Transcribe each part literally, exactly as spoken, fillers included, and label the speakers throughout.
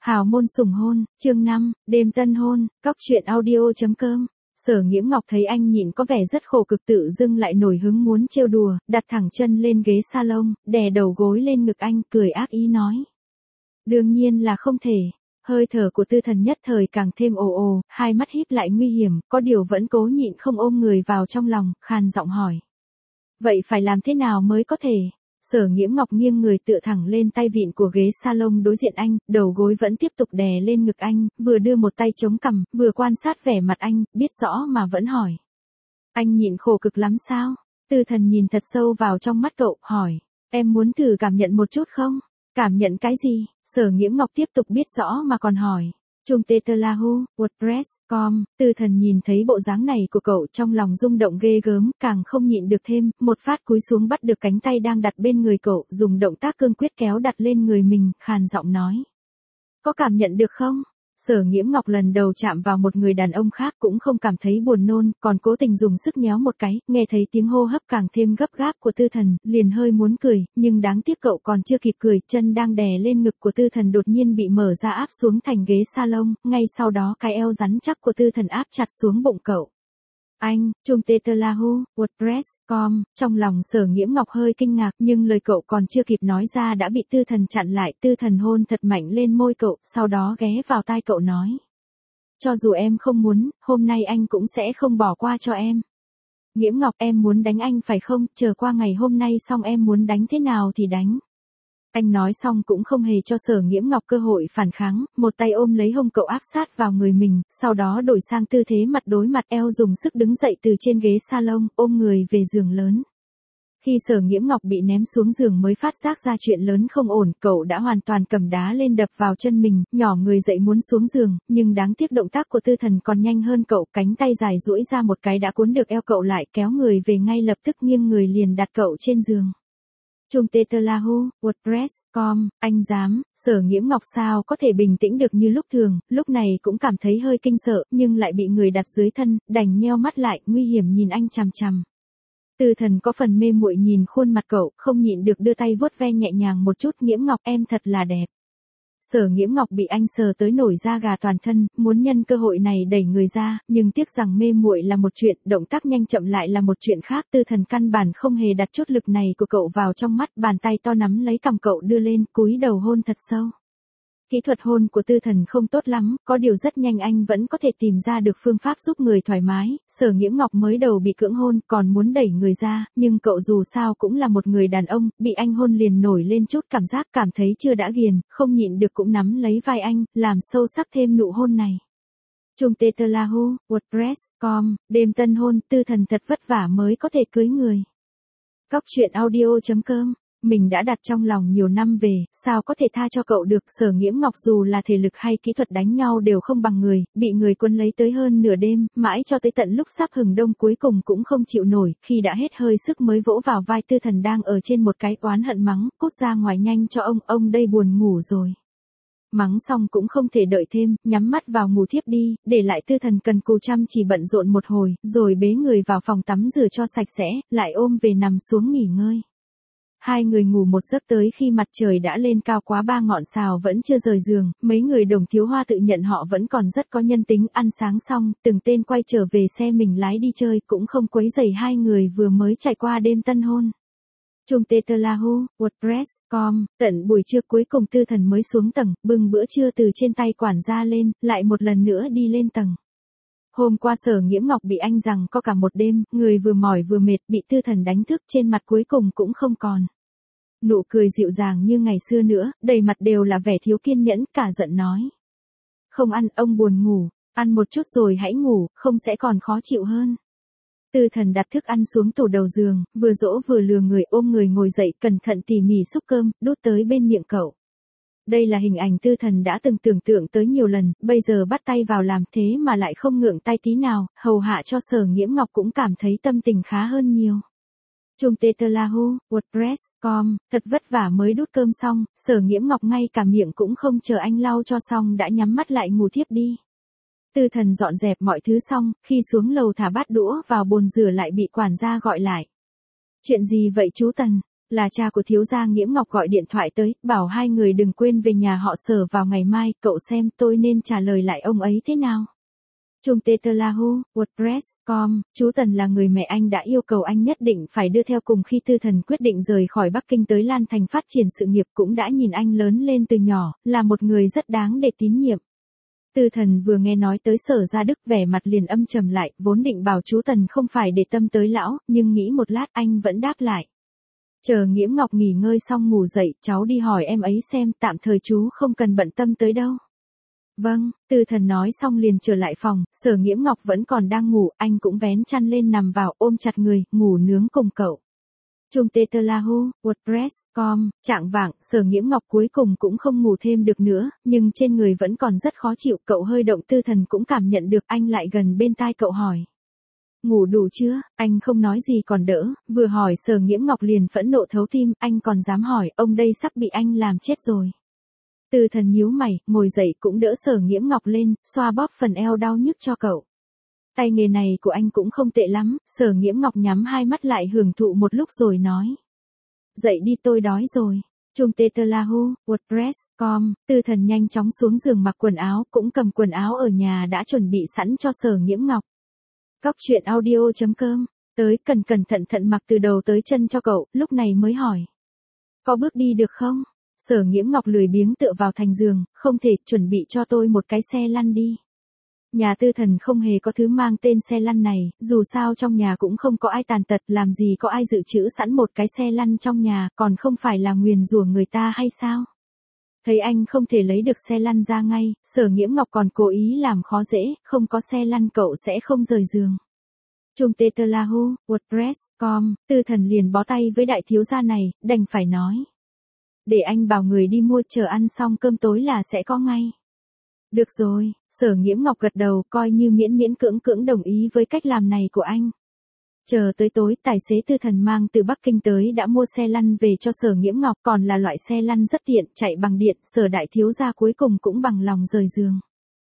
Speaker 1: Hào môn sủng hôn, chương năm, đêm tân hôn, cóc truyện audio.com. Sở Nghiễm Ngọc thấy anh nhịn có vẻ rất khổ cực tự dưng lại nổi hứng muốn trêu đùa, đặt thẳng chân lên ghế salon, đè đầu gối lên ngực anh, cười ác ý nói. Đương nhiên là không thể. Hơi thở của Tư Thần nhất thời càng thêm ồ ồ, hai mắt híp lại nguy hiểm, có điều vẫn cố nhịn không ôm người vào trong lòng, khàn giọng hỏi. Vậy phải làm thế nào mới có thể? Sở Nghiễm Ngọc nghiêng người tựa thẳng lên tay vịn của ghế salon đối diện anh, đầu gối vẫn tiếp tục đè lên ngực anh, vừa đưa một tay chống cằm, vừa quan sát vẻ mặt anh, biết rõ mà vẫn hỏi. Anh nhịn khổ cực lắm sao? Tư Thần nhìn thật sâu vào trong mắt cậu, hỏi. Em muốn thử cảm nhận một chút không? Cảm nhận cái gì? Sở Nghiễm Ngọc tiếp tục biết rõ mà còn hỏi. Trung Tetelahu, WordPress, com, Tư Thần nhìn thấy bộ dáng này của cậu trong lòng rung động ghê gớm, càng không nhịn được thêm, một phát cúi xuống bắt được cánh tay đang đặt bên người cậu, dùng động tác cương quyết kéo đặt lên người mình, khàn giọng nói. Có cảm nhận được không? Sở Nghiễm Ngọc lần đầu chạm vào một người đàn ông khác cũng không cảm thấy buồn nôn, còn cố tình dùng sức nhéo một cái, nghe thấy tiếng hô hấp càng thêm gấp gáp của Tư Thần, liền hơi muốn cười, nhưng đáng tiếc cậu còn chưa kịp cười, chân đang đè lên ngực của Tư Thần đột nhiên bị mở ra áp xuống thành ghế salon, ngay sau đó cái eo rắn chắc của Tư Thần áp chặt xuống bụng cậu. Anh, Trung Tetelahu, WordPress, com, trong lòng Sở Nghiễm Ngọc hơi kinh ngạc nhưng lời cậu còn chưa kịp nói ra đã bị Tư Thần chặn lại, Tư Thần hôn thật mạnh lên môi cậu, sau đó ghé vào tai cậu nói. Cho dù em không muốn, hôm nay anh cũng sẽ không bỏ qua cho em. Nghiễm Ngọc, em muốn đánh anh phải không, chờ qua ngày hôm nay xong em muốn đánh thế nào thì đánh. Anh nói xong cũng không hề cho Sở Nghiễm Ngọc cơ hội phản kháng, một tay ôm lấy hông cậu áp sát vào người mình, sau đó đổi sang tư thế mặt đối mặt, eo dùng sức đứng dậy từ trên ghế salon, ôm người về giường lớn. Khi Sở Nghiễm Ngọc bị ném xuống giường mới phát giác ra chuyện lớn không ổn, cậu đã hoàn toàn cầm đá lên đập vào chân mình, nhỏ người dậy muốn xuống giường, nhưng đáng tiếc động tác của Tư Thần còn nhanh hơn cậu, cánh tay dài duỗi ra một cái đã cuốn được eo cậu lại, kéo người về ngay lập tức, nghiêng người liền đặt cậu trên giường. Trung Tetelahu, WordPress, com, anh dám, Sở Nghiễm Ngọc sao có thể bình tĩnh được như lúc thường, lúc này cũng cảm thấy hơi kinh sợ, nhưng lại bị người đặt dưới thân, đành nheo mắt lại, nguy hiểm nhìn anh chằm chằm. Tư Thần có phần mê muội nhìn khuôn mặt cậu, không nhịn được đưa tay vuốt ve nhẹ nhàng một chút. Nghiễm Ngọc, em thật là đẹp. Sở Nghiễm Ngọc bị anh sờ tới nổi da gà toàn thân, muốn nhân cơ hội này đẩy người ra, nhưng tiếc rằng mê muội là một chuyện, động tác nhanh chậm lại là một chuyện khác. Tư Thần căn bản không hề đặt chút lực này của cậu vào trong mắt, bàn tay to nắm lấy cằm cậu đưa lên, cúi đầu hôn thật sâu. Kỹ thuật hôn của Tư Thần không tốt lắm, có điều rất nhanh anh vẫn có thể tìm ra được phương pháp giúp người thoải mái. Sở Nghiễm Ngọc mới đầu bị cưỡng hôn, còn muốn đẩy người ra, nhưng cậu dù sao cũng là một người đàn ông, bị anh hôn liền nổi lên chút cảm giác, cảm thấy chưa đã ghiền, không nhịn được cũng nắm lấy vai anh, làm sâu sắc thêm nụ hôn này. Trung Tetelahu, WordPress, com, đêm tân hôn, Tư Thần thật vất vả mới có thể cưới người. Cóc truyện audio.com. Mình đã đặt trong lòng nhiều năm về, sao có thể tha cho cậu được. Sở Nghiễm Ngọc dù là thể lực hay kỹ thuật đánh nhau đều không bằng người, bị người quân lấy tới hơn nửa đêm, mãi cho tới tận lúc sắp hừng đông cuối cùng cũng không chịu nổi, khi đã hết hơi sức mới vỗ vào vai Tư Thần đang ở trên một cái, oán hận mắng, cút ra ngoài nhanh cho ông, ông đây buồn ngủ rồi. Mắng xong cũng không thể đợi thêm, nhắm mắt vào ngủ thiếp đi, để lại Tư Thần cần cù chăm chỉ bận rộn một hồi, rồi bế người vào phòng tắm rửa cho sạch sẽ, lại ôm về nằm xuống nghỉ ngơi. Hai người ngủ một giấc tới khi mặt trời đã lên cao quá ba ngọn sao vẫn chưa rời giường, mấy người Đồng Thiếu Hoa tự nhận họ vẫn còn rất có nhân tính. Ăn sáng xong, từng tên quay trở về xe mình lái đi chơi, cũng không quấy rầy hai người vừa mới trải qua đêm tân hôn. Trung Tetelahu, WordPress, com, tận buổi trưa cuối cùng Tư Thần mới xuống tầng, bưng bữa trưa từ trên tay quản gia lên, lại một lần nữa đi lên tầng. Hôm qua Sở Nghiễm Ngọc bị anh giằng co cả một đêm, người vừa mỏi vừa mệt, bị Tư Thần đánh thức, trên mặt cuối cùng cũng không còn nụ cười dịu dàng như ngày xưa nữa, đầy mặt đều là vẻ thiếu kiên nhẫn, cả giận nói. Không ăn, ông buồn ngủ, ăn một chút rồi hãy ngủ, không sẽ còn khó chịu hơn. Tư Thần đặt thức ăn xuống tủ đầu giường, vừa dỗ vừa lừa người, ôm người ngồi dậy, cẩn thận tỉ mỉ xúc cơm, đút tới bên miệng cậu. Đây là hình ảnh Tư Thần đã từng tưởng tượng tới nhiều lần, bây giờ bắt tay vào làm thế mà lại không ngượng tay tí nào, hầu hạ cho Sở Nghiễm Ngọc cũng cảm thấy tâm tình khá hơn nhiều. Trung Tetelahu, WordPress, com, thật vất vả mới đút cơm xong, Sở Nghiễm Ngọc ngay cả miệng cũng không chờ anh lau cho xong đã nhắm mắt lại ngủ thiếp đi. Tư Thần dọn dẹp mọi thứ xong, khi xuống lầu thả bát đũa vào bồn rửa lại bị quản gia gọi lại. Chuyện gì vậy chú Tần? là cha của thiếu gia Nghiễm Ngọc gọi điện thoại tới, bảo hai người đừng quên về nhà họ Sở vào ngày mai, cậu xem tôi nên trả lời lại ông ấy thế nào. Trung Tetlahu, WordPress chấm com, chú Tần là người mẹ anh đã yêu cầu anh nhất định phải đưa theo cùng khi Tư Thần quyết định rời khỏi Bắc Kinh tới Lan Thành phát triển sự nghiệp, cũng đã nhìn anh lớn lên từ nhỏ, là một người rất đáng để tín nhiệm. Tư Thần vừa nghe nói tới Sở Gia Đức vẻ mặt liền âm trầm lại, vốn định bảo chú Tần không phải để tâm tới lão, nhưng nghĩ một lát anh vẫn đáp lại. Chờ Nghiễm Ngọc nghỉ ngơi xong ngủ dậy, cháu đi hỏi em ấy xem, tạm thời chú không cần bận tâm tới đâu. Vâng, Tư Thần nói xong liền trở lại phòng, Sở Nghiễm Ngọc vẫn còn đang ngủ, anh cũng vén chăn lên nằm vào, ôm chặt người, ngủ nướng cùng cậu. Trung Tetlahu, WordPress chấm com, trạng vạng, Sở Nghiễm Ngọc cuối cùng cũng không ngủ thêm được nữa, nhưng trên người vẫn còn rất khó chịu, cậu hơi động. Tư Thần cũng cảm nhận được, anh lại gần bên tai cậu hỏi. Ngủ đủ chưa? Anh không nói gì còn đỡ, vừa hỏi Sở Nghiễm Ngọc liền phẫn nộ thấu tim, anh còn dám hỏi, ông đây sắp bị anh làm chết rồi. Tư Thần nhíu mày, ngồi dậy cũng đỡ Sở Nghiễm Ngọc lên, xoa bóp phần eo đau nhức cho cậu. Tay nghề này của anh cũng không tệ lắm. Sở Nghiễm Ngọc nhắm hai mắt lại hưởng thụ một lúc rồi nói. Dậy đi, tôi đói rồi. Trung Tetlahu, WordPress chấm com, Tư Thần nhanh chóng xuống giường mặc quần áo, cũng cầm quần áo ở nhà đã chuẩn bị sẵn cho Sở Nghiễm Ngọc. Cóc truyện audio chấm com, tới cần cẩn thận thận mặc từ đầu tới chân cho cậu, lúc này mới hỏi. Có bước đi được không? Sở Nghiễm Ngọc lười biếng tựa vào thành giường, không thể, chuẩn bị cho tôi một cái xe lăn đi. Nhà Tư Thần không hề có thứ mang tên xe lăn này, dù sao trong nhà cũng không có ai tàn tật, làm gì có ai dự trữ sẵn một cái xe lăn trong nhà, còn không phải là nguyền rủa người ta hay sao? Thấy anh không thể lấy được xe lăn ra ngay, Sở Nghiễm Ngọc còn cố ý làm khó dễ, không có xe lăn cậu sẽ không rời giường. Trung Tetlahu, WordPress chấm com, Tư Thần liền bó tay với đại thiếu gia này, đành phải nói. Để anh bảo người đi mua, chờ ăn xong cơm tối là sẽ có ngay. Được rồi, Sở Nghiễm Ngọc gật đầu, coi như miễn miễn cưỡng cưỡng đồng ý với cách làm này của anh. Chờ tới tối, tài xế Tư Thần mang từ Bắc Kinh tới đã mua xe lăn về cho Sở Nghiễm Ngọc, còn là loại xe lăn rất tiện, chạy bằng điện. Sở đại thiếu gia cuối cùng cũng bằng lòng rời giường.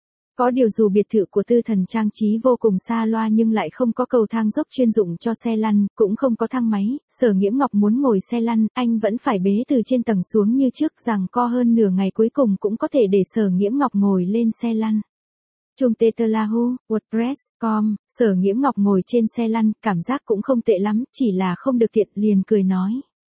Speaker 1: Có điều dù biệt thự của Tư Thần trang trí vô cùng xa loa nhưng lại không có cầu thang dốc chuyên dụng cho xe lăn, cũng không có thang máy. Sở Nghiễm Ngọc muốn ngồi xe lăn, anh vẫn phải bế từ trên tầng xuống như trước, rằng co hơn nửa ngày cuối cùng cũng có thể để Sở Nghiễm Ngọc ngồi lên xe lăn. Trung Tetlahu, WordPress chấm com, Sở Nghiễm Ngọc ngồi trên xe lăn, cảm giác cũng không tệ lắm, chỉ là không được tiện, liền cười nói.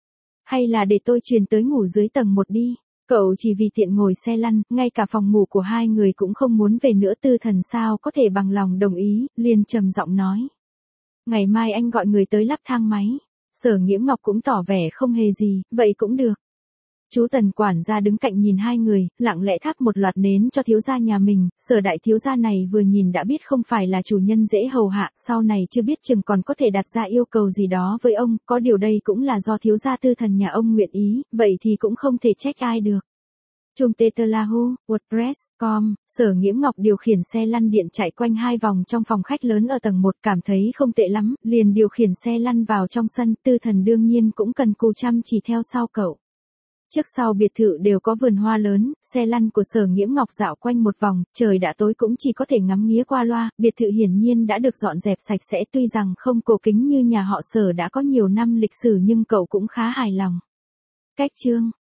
Speaker 1: Hay là để tôi truyền tới ngủ dưới tầng một đi. Cậu chỉ vì tiện ngồi xe lăn, ngay cả phòng ngủ của hai người cũng không muốn về nữa. Tư Thần sao có thể bằng lòng đồng ý, liền trầm giọng nói. Ngày mai anh gọi người tới lắp thang máy. Sở Nghiễm Ngọc cũng tỏ vẻ không hề gì, vậy cũng được. Chú Tần quản gia đứng cạnh nhìn hai người, lặng lẽ thắp một loạt nến cho thiếu gia nhà mình. Sở đại thiếu gia này vừa nhìn đã biết không phải là chủ nhân dễ hầu hạ, sau này chưa biết chừng còn có thể đặt ra yêu cầu gì đó với ông, có điều đây cũng là do thiếu gia Tư Thần nhà ông nguyện ý, vậy thì cũng không thể trách ai được. Trung Tetlahu, WordPress chấm com, Sở Nghiễm Ngọc điều khiển xe lăn điện chạy quanh hai vòng trong phòng khách lớn ở tầng một, cảm thấy không tệ lắm, liền điều khiển xe lăn vào trong sân. Tư Thần đương nhiên cũng cần cù chăm chỉ theo sau cậu. Trước sau biệt thự đều có vườn hoa lớn, xe lăn của Sở Nghiễm Ngọc dạo quanh một vòng, trời đã tối cũng chỉ có thể ngắm nghía qua loa, biệt thự hiển nhiên đã được dọn dẹp sạch sẽ, tuy rằng không cổ kính như nhà họ Sở đã có nhiều năm lịch sử nhưng cậu cũng khá hài lòng. Cách chương